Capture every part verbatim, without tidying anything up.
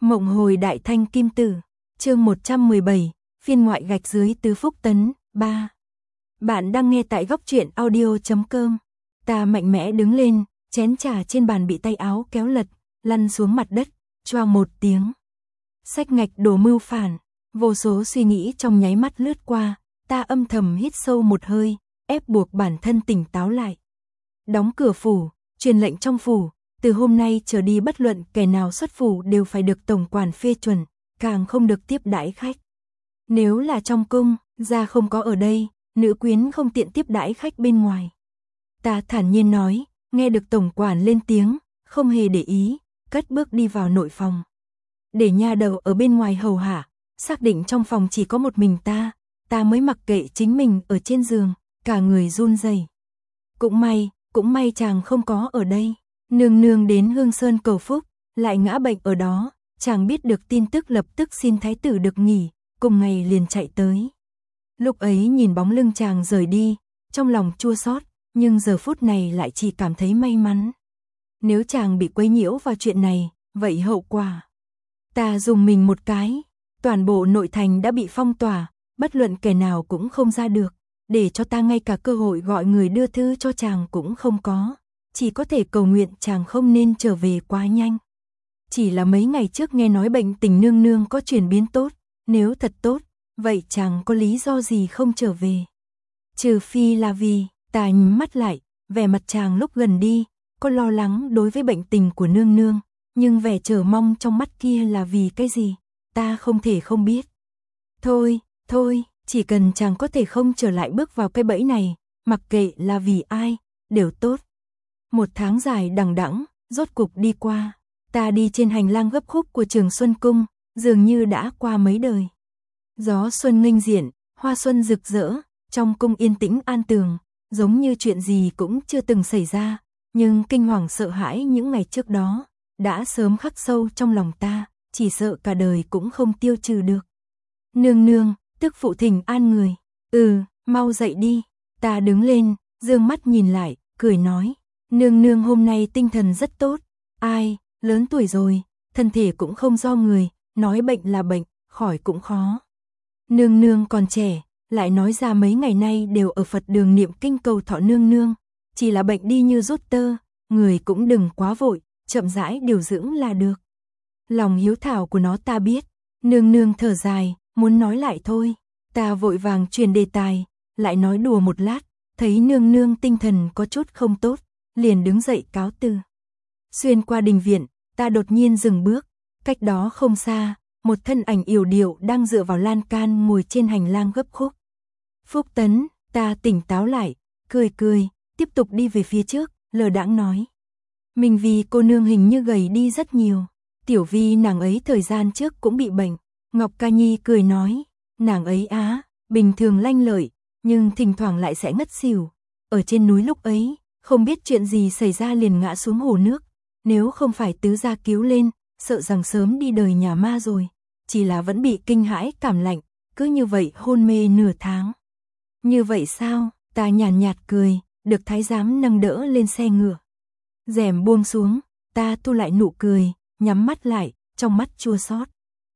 Mộng hồi đại thanh kim tử, chương một trăm mười bảy, phiên ngoại gạch dưới tứ phúc tấn, ba. Bạn đang nghe tại góc truyện audio chấm com. Ta mạnh mẽ đứng lên, chén trà trên bàn bị tay áo kéo lật, lăn xuống mặt đất, choang một tiếng. Sách ngạch đồ mưu phản, vô số suy nghĩ trong nháy mắt lướt qua, ta âm thầm hít sâu một hơi, ép buộc bản thân tỉnh táo lại. Đóng cửa phủ, truyền lệnh trong phủ, từ hôm nay trở đi bất luận kẻ nào xuất phủ đều phải được tổng quản phê chuẩn, càng không được tiếp đãi khách. Nếu là trong cung, gia không có ở đây, nữ quyến không tiện tiếp đãi khách bên ngoài. Ta thản nhiên nói, nghe được tổng quản lên tiếng, không hề để ý, cất bước đi vào nội phòng. Để nha đầu ở bên ngoài hầu hạ, xác định trong phòng chỉ có một mình ta, ta mới mặc kệ chính mình ở trên giường, cả người run rẩy. Cũng may, cũng may chàng không có ở đây. Nương nương đến Hương Sơn cầu phúc, lại ngã bệnh ở đó, chàng biết được tin tức lập tức xin thái tử được nghỉ, cùng ngày liền chạy tới. Lúc ấy nhìn bóng lưng chàng rời đi, trong lòng chua xót, nhưng giờ phút này lại chỉ cảm thấy may mắn. Nếu chàng bị quấy nhiễu vào chuyện này, vậy hậu quả. Ta dùng mình một cái, toàn bộ nội thành đã bị phong tỏa, bất luận kẻ nào cũng không ra được, để cho ta ngay cả cơ hội gọi người đưa thư cho chàng cũng không có. Chỉ có thể cầu nguyện chàng không nên trở về quá nhanh. Chỉ là mấy ngày trước nghe nói bệnh tình nương nương có chuyển biến tốt, nếu thật tốt, vậy chàng có lý do gì không trở về. Trừ phi là vì, ta nhắm mắt lại, vẻ mặt chàng lúc gần đi, có lo lắng đối với bệnh tình của nương nương, nhưng vẻ chờ mong trong mắt kia là vì cái gì, ta không thể không biết. Thôi, thôi, chỉ cần chàng có thể không trở lại bước vào cái bẫy này, mặc kệ là vì ai, đều tốt. Một tháng dài đằng đẵng, rốt cục đi qua, ta đi trên hành lang gấp khúc của Trường Xuân Cung, dường như đã qua mấy đời. Gió xuân nghênh diện, hoa xuân rực rỡ, trong cung yên tĩnh an tường, giống như chuyện gì cũng chưa từng xảy ra, nhưng kinh hoàng sợ hãi những ngày trước đó, đã sớm khắc sâu trong lòng ta, chỉ sợ cả đời cũng không tiêu trừ được. Nương nương, tức phụ thỉnh an người, ừ, mau dậy đi, ta đứng lên, dương mắt nhìn lại, cười nói. Nương nương hôm nay tinh thần rất tốt, ai, lớn tuổi rồi, thân thể cũng không do người, nói bệnh là bệnh, khỏi cũng khó. Nương nương còn trẻ, lại nói ra mấy ngày nay đều ở Phật đường niệm kinh cầu thọ nương nương, chỉ là bệnh đi như rút tơ, người cũng đừng quá vội, chậm rãi điều dưỡng là được. Lòng hiếu thảo của nó ta biết, nương nương thở dài, muốn nói lại thôi, ta vội vàng truyền đề tài, lại nói đùa một lát, thấy nương nương tinh thần có chút không tốt. Liền đứng dậy cáo từ. Xuyên qua đình viện, ta đột nhiên dừng bước, cách đó không xa, một thân ảnh yểu điệu đang dựa vào lan can ngồi trên hành lang gấp khúc. Phúc Tấn, ta tỉnh táo lại, cười cười, tiếp tục đi về phía trước, lờ đãng nói. Mình vì cô nương hình như gầy đi rất nhiều, Tiểu Vi nàng ấy thời gian trước cũng bị bệnh. Ngọc Ca Nhi cười nói, nàng ấy á, bình thường lanh lợi, nhưng thỉnh thoảng lại sẽ ngất xỉu. Ở trên núi lúc ấy, không biết chuyện gì xảy ra liền ngã xuống hồ nước, nếu không phải tứ gia cứu lên, sợ rằng sớm đi đời nhà ma rồi, chỉ là vẫn bị kinh hãi cảm lạnh, cứ như vậy hôn mê nửa tháng. Như vậy sao, ta nhàn nhạt, nhạt cười, được thái giám nâng đỡ lên xe ngựa. Rèm buông xuống, ta thu lại nụ cười, nhắm mắt lại, trong mắt chua xót.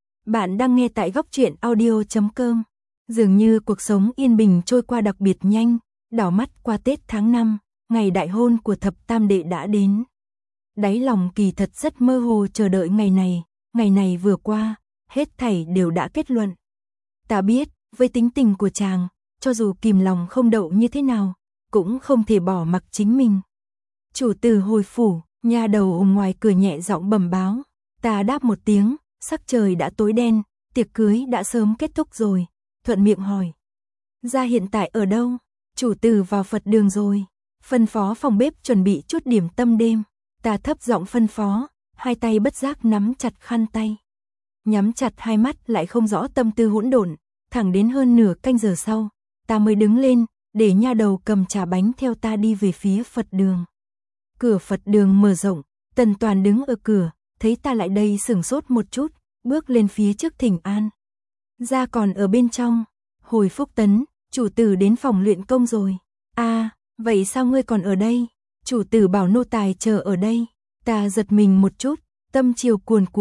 Bạn đang nghe tại góc truyện audio chấm com. Dường như cuộc sống yên bình trôi qua đặc biệt nhanh, đảo mắt qua Tết tháng năm. Ngày đại hôn của thập tam đệ đã đến. Đáy lòng kỳ thật rất mơ hồ chờ đợi ngày này, ngày này vừa qua, hết thảy đều đã kết luận. Ta biết, với tính tình của chàng, cho dù kìm lòng không đậu như thế nào, cũng không thể bỏ mặc chính mình. Chủ tử hồi phủ, nha đầu ở ngoài cửa nhẹ giọng bẩm báo, ta đáp một tiếng, sắc trời đã tối đen, tiệc cưới đã sớm kết thúc rồi, thuận miệng hỏi. Gia hiện tại ở đâu? Chủ tử vào Phật đường rồi. Phân phó phòng bếp chuẩn bị chút điểm tâm đêm, ta thấp giọng phân phó, hai tay bất giác nắm chặt khăn tay. Nhắm chặt hai mắt lại không rõ tâm tư hỗn độn, thẳng đến hơn nửa canh giờ sau, ta mới đứng lên, để nha đầu cầm trà bánh theo ta đi về phía Phật đường. Cửa Phật đường mở rộng, Tần Toàn đứng ở cửa, thấy ta lại đây sửng sốt một chút, bước lên phía trước thỉnh an. Gia còn ở bên trong, hồi Phúc Tấn, chủ tử đến phòng luyện công rồi. A à, vậy sao ngươi còn ở đây? Chủ tử bảo nô tài chờ ở đây. Ta giật mình một chút, tâm chiều cuồn cuộn,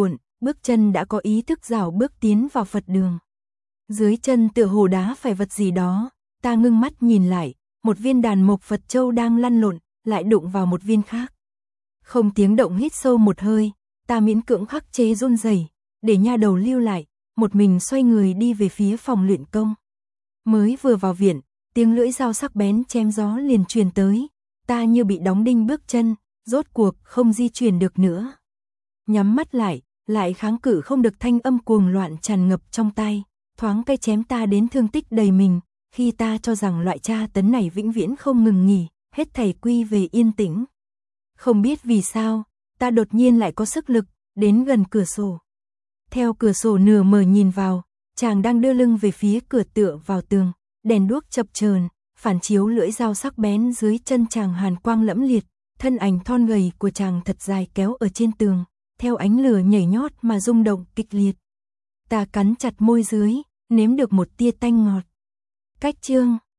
bước chân đã có ý thức rảo bước tiến vào Phật đường. Dưới chân tựa hồ đá phải vật gì đó, ta ngưng mắt nhìn lại, một viên đàn mộc Phật châu đang lăn lộn, lại đụng vào một viên khác. Không tiếng động hít sâu một hơi, ta miễn cưỡng khắc chế run rẩy, để nha đầu lưu lại, một mình xoay người đi về phía phòng luyện công. Mới vừa vào viện, tiếng lưỡi dao sắc bén chém gió liền truyền tới, ta như bị đóng đinh bước chân, rốt cuộc không di chuyển được nữa. Nhắm mắt lại, lại kháng cự không được thanh âm cuồng loạn tràn ngập trong tai, thoáng cây chém ta đến thương tích đầy mình, khi ta cho rằng loại tra tấn này vĩnh viễn không ngừng nghỉ, hết thảy quy về yên tĩnh. Không biết vì sao, ta đột nhiên lại có sức lực, đến gần cửa sổ. Theo cửa sổ nửa mở nhìn vào, chàng đang đưa lưng về phía cửa tựa vào tường, đèn đuốc chập chờn, phản chiếu lưỡi dao sắc bén dưới chân chàng hàn quang lẫm liệt, thân ảnh thon gầy của chàng thật dài kéo ở trên tường, theo ánh lửa nhảy nhót mà rung động kịch liệt. Ta cắn chặt môi dưới, nếm được một tia tanh ngọt. Cách chương